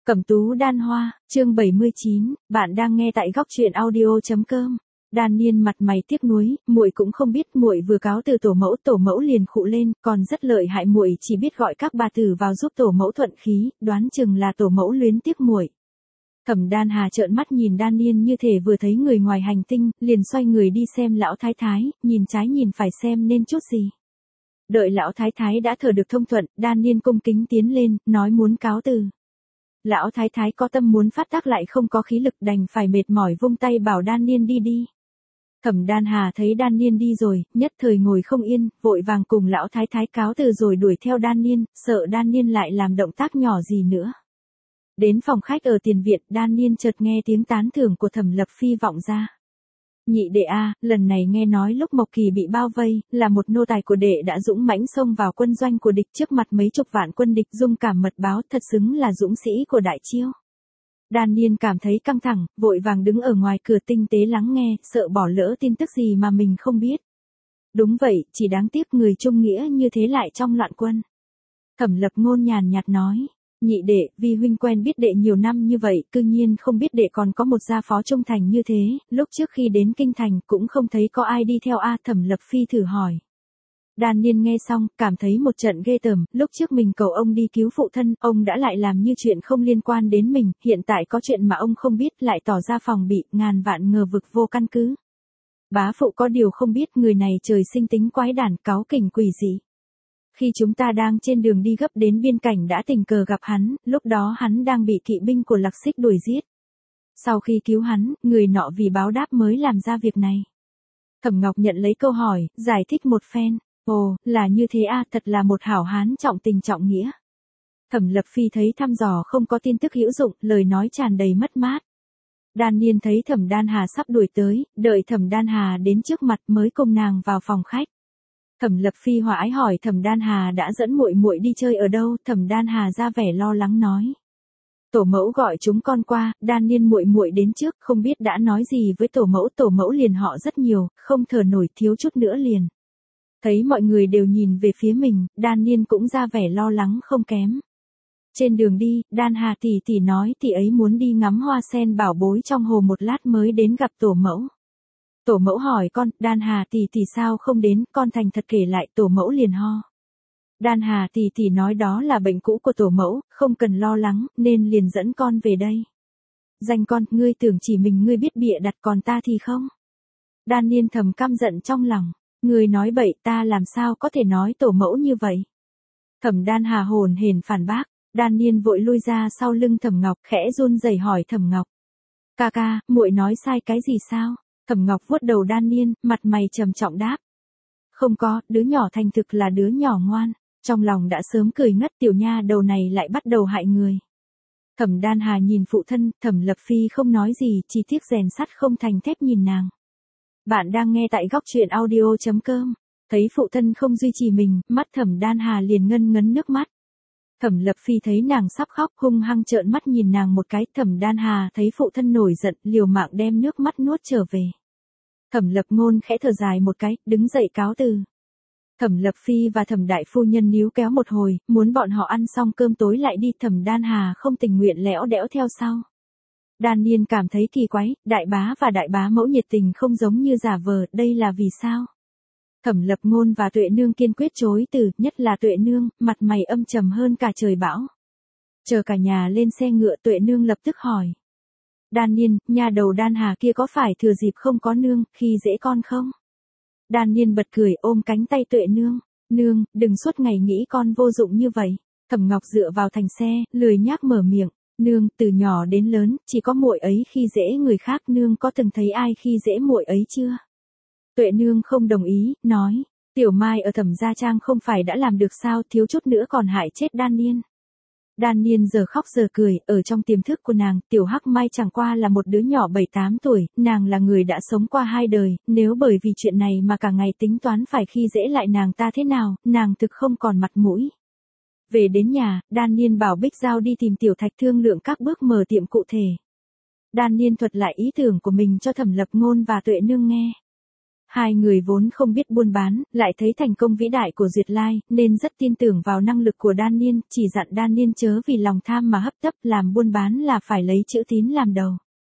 Cẩm tú đan hoa, chương 79, bạn đang nghe tại góc truyện audio.com. Đan Niên mặt mày tiếc nuối, muội cũng không biết muội vừa cáo từ tổ mẫu liền khụ lên, còn rất lợi hại, muội chỉ biết gọi các bà tử vào giúp tổ mẫu thuận khí, đoán chừng là tổ mẫu luyến tiếc muội. Thẩm Đan Hà trợn mắt nhìn Đan Niên như thể vừa thấy người ngoài hành tinh, liền xoay người đi xem lão thái thái, nhìn trái nhìn phải xem nên chút gì. Đợi lão thái thái đã thở được thông thuận, Đan Niên cung kính tiến lên, nói muốn cáo từ. Lão thái thái có tâm muốn phát tác lại không có khí lực, đành phải mệt mỏi vung tay bảo Đan Niên đi đi. Thẩm Đan Hà thấy Đan Niên đi rồi, nhất thời ngồi không yên, vội vàng cùng lão thái thái cáo từ rồi đuổi theo Đan Niên, sợ Đan Niên lại làm động tác nhỏ gì nữa. Đến phòng khách ở tiền viện, Đan Niên chợt nghe tiếng tán thưởng của Thẩm Lập Phi vọng ra. Nhị đệ a, lần này nghe nói lúc Mộc Kỳ bị bao vây, là một nô tài của đệ đã dũng mãnh xông vào quân doanh của địch trước mặt mấy chục vạn quân địch, dung cảm mật báo, thật xứng là dũng sĩ của đại chiêu. Đan Niên cảm thấy căng thẳng, vội vàng đứng ở ngoài cửa tinh tế lắng nghe, sợ bỏ lỡ tin tức gì mà mình không biết. Đúng vậy, chỉ đáng tiếc người trung nghĩa như thế lại trong loạn quân. Thẩm Lập Ngôn nhàn nhạt nói. Nhị đệ, vi huynh quen biết đệ nhiều năm như vậy, cư nhiên không biết đệ còn có một gia phó trung thành như thế, lúc trước khi đến kinh thành cũng không thấy có ai đi theo a. Thẩm Lập Phi thử hỏi. Đan Niên nghe xong, cảm thấy một trận ghê tởm, lúc trước mình cầu ông đi cứu phụ thân, ông đã lại làm như chuyện không liên quan đến mình, hiện tại có chuyện mà ông không biết lại tỏ ra phòng bị, ngàn vạn ngờ vực vô căn cứ. Bá phụ có điều không biết người này trời sinh tính quái đản, cáu kỉnh quỷ dị. Khi chúng ta đang trên đường đi gấp đến biên cảnh đã tình cờ gặp hắn, lúc đó hắn đang bị kỵ binh của Lạc Xích đuổi giết. Sau khi cứu hắn, người nọ vì báo đáp mới làm ra việc này. Thẩm Ngọc nhận lấy câu hỏi, giải thích một phen. Ồ, là như thế a, thật là một hảo hán trọng tình trọng nghĩa. Thẩm Lập Phi thấy thăm dò không có tin tức hữu dụng, lời nói tràn đầy mất mát. Đan Niên thấy Thẩm Đan Hà sắp đuổi tới, đợi Thẩm Đan Hà đến trước mặt mới cùng nàng vào phòng khách. Thẩm Lập Phi hòa ái hỏi Thẩm Đan Hà đã dẫn muội muội đi chơi ở đâu, Thẩm Đan Hà ra vẻ lo lắng nói. Tổ mẫu gọi chúng con qua, Đan Niên muội muội đến trước, không biết đã nói gì với tổ mẫu liền họ rất nhiều, không thở nổi, thiếu chút nữa liền. Thấy mọi người đều nhìn về phía mình, Đan Niên cũng ra vẻ lo lắng không kém. Trên đường đi, Đan Hà tỷ nói tỷ ấy muốn đi ngắm hoa sen bảo bối trong hồ một lát mới đến gặp tổ mẫu. Tổ mẫu hỏi con, Đan Hà tỷ sao không đến, con thành thật kể lại, tổ mẫu liền ho. Đan Hà tỷ nói đó là bệnh cũ của tổ mẫu, không cần lo lắng, nên liền dẫn con về đây. Danh con, ngươi tưởng chỉ mình ngươi biết bịa đặt, còn ta thì không. Đan Niên thầm căm giận trong lòng, ngươi nói bậy, ta làm sao có thể nói tổ mẫu như vậy. Thẩm Đan Hà hồn hển phản bác, Đan Niên vội lui ra sau lưng Thẩm Ngọc, khẽ run rẩy hỏi Thẩm Ngọc. Ca, muội nói sai cái gì sao? Thẩm Ngọc vuốt đầu Đan Niên, mặt mày trầm trọng đáp. Không có, đứa nhỏ thành thực là đứa nhỏ ngoan. Trong lòng đã sớm cười ngất, tiểu nha đầu này lại bắt đầu hại người. Thẩm Đan Hà nhìn phụ thân, Thẩm Lập Phi không nói gì, chỉ tiếc rèn sắt không thành thép nhìn nàng. Bạn đang nghe tại góc truyện audio.com. Thấy phụ thân không duy trì mình, mắt Thẩm Đan Hà liền ngân ngấn nước mắt. Thẩm Lập Phi thấy nàng sắp khóc, hung hăng trợn mắt nhìn nàng một cái. Thẩm Đan Hà thấy phụ thân nổi giận, liều mạng đem nước mắt nuốt trở về. Thẩm Lập Ngôn khẽ thở dài một cái, đứng dậy cáo từ. Thẩm Lập Phi và Thẩm đại phu nhân níu kéo một hồi, muốn bọn họ ăn xong cơm tối lại đi. Thẩm Đan Hà không tình nguyện lẽo đẽo theo sau. Đan Niên cảm thấy kỳ quái, đại bá và đại bá mẫu nhiệt tình không giống như giả vờ, đây là vì sao? Thẩm Lập Ngôn và Tuệ Nương kiên quyết chối từ, nhất là Tuệ Nương, mặt mày âm trầm hơn cả trời bão. Chờ cả nhà lên xe ngựa, Tuệ Nương lập tức hỏi. Đan Niên, nhà đầu Đan Hà kia có phải thừa dịp không có nương, khi dễ con không? Đan Niên bật cười ôm cánh tay Tuệ Nương. Nương, đừng suốt ngày nghĩ con vô dụng như vậy. Thẩm Ngọc dựa vào thành xe, lười nhác mở miệng. Nương, từ nhỏ đến lớn, chỉ có muội ấy khi dễ người khác, nương có từng thấy ai khi dễ muội ấy chưa? Tuệ Nương không đồng ý, nói, Tiểu Mai ở Thẩm gia trang không phải đã làm được sao, thiếu chút nữa còn hại chết Đan Niên. Đan Niên giờ khóc giờ cười, ở trong tiềm thức của nàng, Tiểu Hắc Mai chẳng qua là một đứa nhỏ 7-8 tuổi, nàng là người đã sống qua 2 đời, nếu bởi vì chuyện này mà cả ngày tính toán phải khi dễ lại nàng ta thế nào, nàng thực không còn mặt mũi. Về đến nhà, Đan Niên bảo Bích Giao đi tìm Tiểu Thạch thương lượng các bước mở tiệm cụ thể. Đan Niên thuật lại ý tưởng của mình cho Thẩm Lập Ngôn và Tuệ Nương nghe. Hai người vốn không biết buôn bán, lại thấy thành công vĩ đại của Duyệt Lai, nên rất tin tưởng vào năng lực của Đan Niên, chỉ dặn Đan Niên chớ vì lòng tham mà hấp tấp, làm buôn bán là phải lấy chữ tín làm đầu.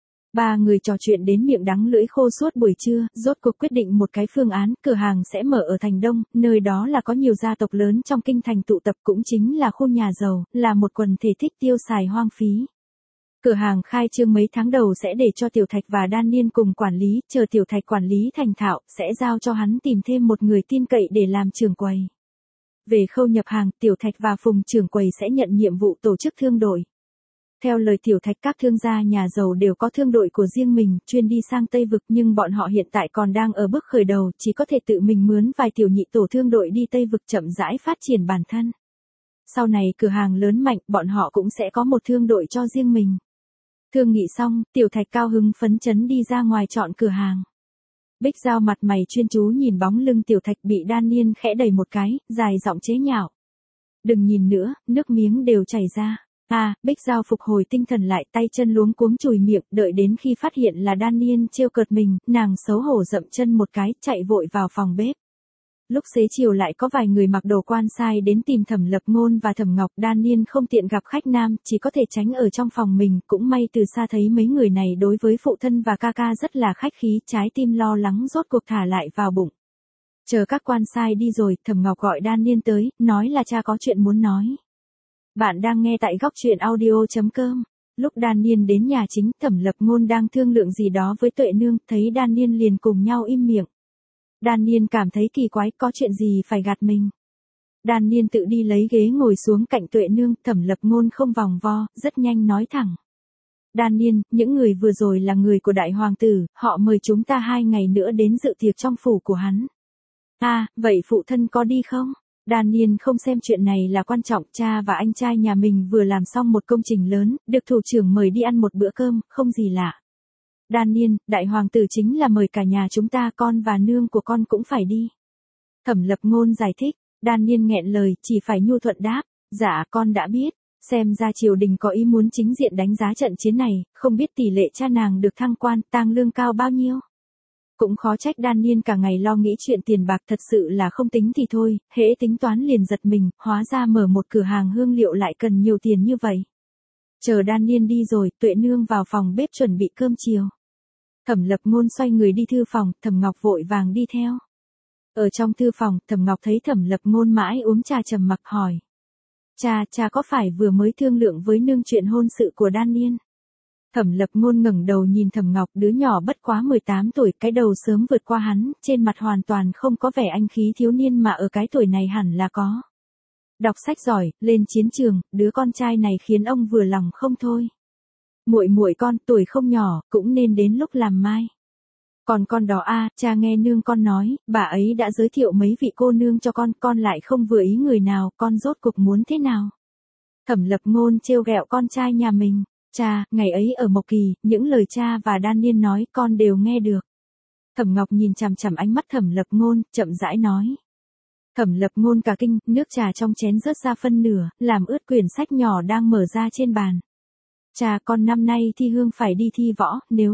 Ba người trò chuyện đến miệng đắng lưỡi khô suốt buổi trưa, rốt cuộc quyết định một cái phương án, cửa hàng sẽ mở ở thành Đông, nơi đó là có nhiều gia tộc lớn trong kinh thành tụ tập, cũng chính là khu nhà giàu, là một quần thể thích tiêu xài hoang phí. Cửa hàng khai trương mấy tháng đầu sẽ để cho Tiểu Thạch và Đan Niên cùng quản lý, chờ Tiểu Thạch quản lý thành thạo, sẽ giao cho hắn tìm thêm một người tin cậy để làm trưởng quầy. Về khâu nhập hàng, Tiểu Thạch và Phùng trưởng quầy sẽ nhận nhiệm vụ tổ chức thương đội. Theo lời Tiểu Thạch, các thương gia nhà giàu đều có thương đội của riêng mình, chuyên đi sang Tây Vực, nhưng bọn họ hiện tại còn đang ở bước khởi đầu, chỉ có thể tự mình mướn vài tiểu nhị tổ thương đội đi Tây Vực chậm rãi phát triển bản thân. Sau này cửa hàng lớn mạnh, bọn họ cũng sẽ có một thương đội cho riêng mình. Thương nghị xong, Tiểu Thạch cao hứng phấn chấn đi ra ngoài chọn cửa hàng. Bích Giao mặt mày chuyên chú nhìn bóng lưng Tiểu Thạch bị Đan Niên khẽ đẩy một cái, dài giọng chế nhạo. Đừng nhìn nữa, nước miếng đều chảy ra. Bích Giao phục hồi tinh thần lại, tay chân luống cuống chùi miệng, đợi đến khi phát hiện là Đan Niên trêu cợt mình, nàng xấu hổ dậm chân một cái, chạy vội vào phòng bếp. Lúc xế chiều lại có vài người mặc đồ quan sai đến tìm Thẩm Lập Ngôn và Thẩm Ngọc. Đan Niên không tiện gặp khách nam, chỉ có thể tránh ở trong phòng mình, cũng may từ xa thấy mấy người này đối với phụ thân và ca ca rất là khách khí, trái tim lo lắng rốt cuộc thả lại vào bụng. Chờ các quan sai đi rồi, Thẩm Ngọc gọi Đan Niên tới, nói là cha có chuyện muốn nói. Bạn đang nghe tại góc truyện audio.com. Lúc Đan Niên đến nhà chính, Thẩm Lập Ngôn đang thương lượng gì đó với Tuệ Nương, thấy Đan Niên liền cùng nhau im miệng. Đan Niên cảm thấy kỳ quái, có chuyện gì phải gạt mình. Đan Niên tự đi lấy ghế ngồi xuống cạnh Tuệ Nương, Thẩm Lập Ngôn không vòng vo, rất nhanh nói thẳng. Đan Niên, những người vừa rồi là người của đại hoàng tử, họ mời chúng ta 2 ngày nữa đến dự tiệc trong phủ của hắn. Vậy phụ thân có đi không? Đan Niên không xem chuyện này là quan trọng, cha và anh trai nhà mình vừa làm xong một công trình lớn, được thủ trưởng mời đi ăn một bữa cơm, không gì lạ. Đan Niên, đại hoàng tử chính là mời cả nhà chúng ta, con và nương của con cũng phải đi. Thẩm Lập Ngôn giải thích. Đan Niên nghẹn lời, chỉ phải nhu thuận đáp. Dạ, con đã biết. Xem ra triều đình có ý muốn chính diện đánh giá trận chiến này, không biết tỷ lệ cha nàng được thăng quan, tang lương cao bao nhiêu. Cũng khó trách Đan Niên cả ngày lo nghĩ chuyện tiền bạc, thật sự là không tính thì thôi, hễ tính toán liền giật mình, hóa ra mở một cửa hàng hương liệu lại cần nhiều tiền như vậy. Chờ Đan Niên đi rồi, Tuệ Nương vào phòng bếp chuẩn bị cơm chiều. Thẩm Lập Ngôn xoay người đi thư phòng, Thẩm Ngọc vội vàng đi theo. Ở trong thư phòng, Thẩm Ngọc thấy Thẩm Lập Ngôn mãi uống trà trầm mặc hỏi. Cha có phải vừa mới thương lượng với nương chuyện hôn sự của Đan Niên? Thẩm Lập Ngôn ngẩng đầu nhìn Thẩm Ngọc, đứa nhỏ bất quá 18 tuổi, cái đầu sớm vượt qua hắn, trên mặt hoàn toàn không có vẻ anh khí thiếu niên mà ở cái tuổi này hẳn là có. Đọc sách giỏi, lên chiến trường, đứa con trai này khiến ông vừa lòng không thôi. Muội con, tuổi không nhỏ, cũng nên đến lúc làm mai. Còn con đó cha nghe nương con nói, bà ấy đã giới thiệu mấy vị cô nương cho con lại không vừa ý người nào, con rốt cuộc muốn thế nào? Thẩm Lập Ngôn trêu ghẹo con trai nhà mình. Cha, ngày ấy ở Mộc Kỳ, những lời cha và Đan Niên nói con đều nghe được. Thẩm Ngọc nhìn chằm chằm ánh mắt Thẩm Lập Ngôn, chậm rãi nói. Thẩm Lập Ngôn cả kinh, nước trà trong chén rớt ra phân nửa, làm ướt quyển sách nhỏ đang mở ra trên bàn. Cha, con năm nay thi hương phải đi thi võ, nếu.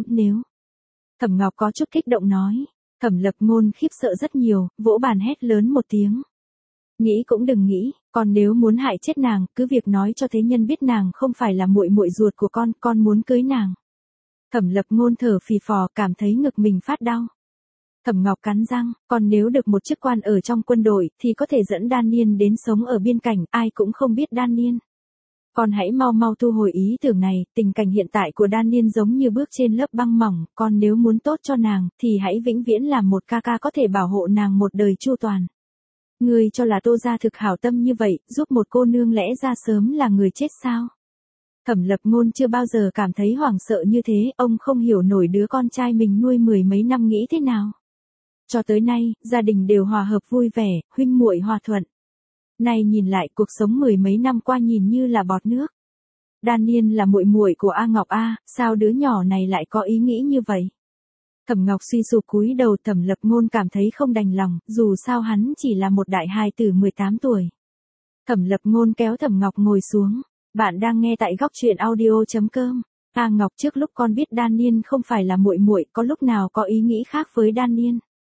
Thẩm Ngọc có chút kích động nói. Thẩm Lập Ngôn khiếp sợ rất nhiều, vỗ bàn hét lớn một tiếng. Nghĩ cũng đừng nghĩ, còn nếu muốn hại chết nàng, cứ việc nói cho thế nhân biết nàng không phải là muội ruột của con muốn cưới nàng. Thẩm Lập Ngôn thở phì phò, cảm thấy ngực mình phát đau. Thẩm Ngọc cắn răng, còn nếu được một chức quan ở trong quân đội, thì có thể dẫn Đan Niên đến sống ở biên cảnh, ai cũng không biết Đan Niên. Con hãy mau thu hồi ý tưởng này, tình cảnh hiện tại của Đan Niên giống như bước trên lớp băng mỏng, con nếu muốn tốt cho nàng, thì hãy vĩnh viễn làm một ca ca có thể bảo hộ nàng một đời chu toàn. Ngươi cho là Tô gia thực hảo tâm như vậy, giúp một cô nương lẽ ra sớm là người chết sao? Thẩm Lập Ngôn chưa bao giờ cảm thấy hoảng sợ như thế, ông không hiểu nổi đứa con trai mình nuôi 10 mấy năm nghĩ thế nào. Cho tới nay, gia đình đều hòa hợp vui vẻ, huynh muội hòa thuận. Nay nhìn lại, cuộc sống 10 mấy năm qua nhìn như là bọt nước. Đan Niên là muội của A Ngọc sao đứa nhỏ này lại có ý nghĩ như vậy? Thẩm Ngọc suy sụp cúi đầu, Thẩm Lập Ngôn cảm thấy không đành lòng, dù sao hắn chỉ là một đại hài tử 18 tuổi. Thẩm Lập Ngôn kéo Thẩm Ngọc ngồi xuống. Bạn đang nghe tại góc truyện audio.com. A Ngọc, trước lúc con biết Đan Niên không phải là muội, có lúc nào có ý nghĩ khác với Đan Niên?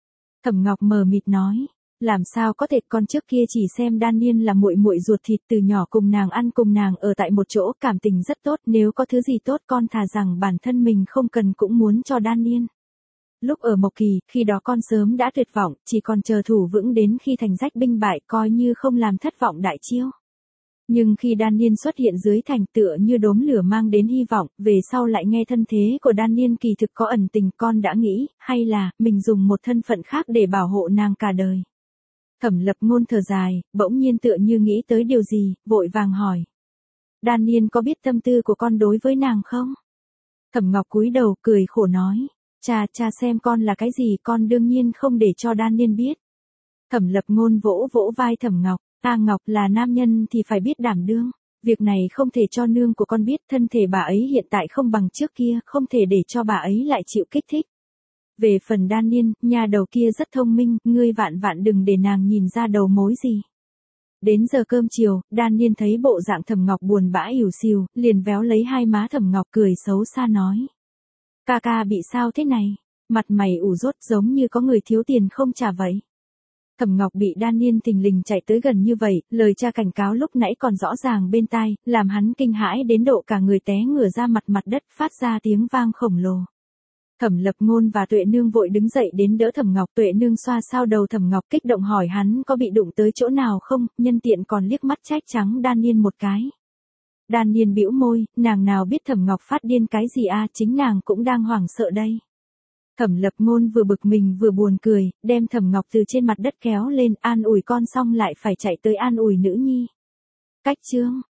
Thẩm Ngọc mờ mịt nói, làm sao có thể, con trước kia chỉ xem Đan Niên là muội muội ruột thịt, từ nhỏ cùng nàng ăn cùng nàng ở tại một chỗ, cảm tình rất tốt, nếu có thứ gì tốt con thà rằng bản thân mình không cần cũng muốn cho Đan Niên. Lúc ở Mộc Kỳ, khi đó con sớm đã tuyệt vọng, chỉ còn chờ thủ vững đến khi thành rách binh bại, coi như không làm thất vọng đại chiêu. Nhưng khi Đan Niên xuất hiện dưới thành, tựa như đốm lửa mang đến hy vọng, về sau lại nghe thân thế của Đan Niên kỳ thực có ẩn tình, con đã nghĩ, hay là, mình dùng một thân phận khác để bảo hộ nàng cả đời. Thẩm Lập Ngôn thở dài, bỗng nhiên tựa như nghĩ tới điều gì, vội vàng hỏi. Đan Niên có biết tâm tư của con đối với nàng không? Thẩm Ngọc cúi đầu cười khổ nói. Cha xem con là cái gì, con đương nhiên không để cho Đan Niên biết. Thẩm Lập Ngôn vỗ vỗ vai Thẩm Ngọc. Ngọc là nam nhân thì phải biết đảm đương. Việc này không thể cho nương của con biết, thân thể bà ấy hiện tại không bằng trước kia, không thể để cho bà ấy lại chịu kích thích. Về phần Đan Niên, nhà đầu kia rất thông minh, ngươi vạn vạn đừng để nàng nhìn ra đầu mối gì. Đến giờ cơm chiều, Đan Niên thấy bộ dạng Thẩm Ngọc buồn bã ỉu xìu, liền véo lấy hai má Thẩm Ngọc cười xấu xa nói. Ca bị sao thế này? Mặt mày ủ rốt giống như có người thiếu tiền không trả vậy. Thẩm Ngọc bị Đan Niên thình lình chạy tới gần như vậy, lời cha cảnh cáo lúc nãy còn rõ ràng bên tai, làm hắn kinh hãi đến độ cả người té ngửa ra mặt đất, phát ra tiếng vang khổng lồ. Thẩm Lập Ngôn và Tuệ Nương vội đứng dậy đến đỡ Thẩm Ngọc. Tuệ Nương xoa sao đầu Thẩm Ngọc, kích động hỏi hắn có bị đụng tới chỗ nào không, nhân tiện còn liếc mắt trách trắng Đan Niên một cái. Đan Niên bĩu môi, nàng nào biết Thẩm Ngọc phát điên cái gì chính nàng cũng đang hoảng sợ đây. Thẩm Lập Ngôn vừa bực mình vừa buồn cười, đem Thẩm Ngọc từ trên mặt đất kéo lên, an ủi con xong lại phải chạy tới an ủi nữ nhi. Cách chương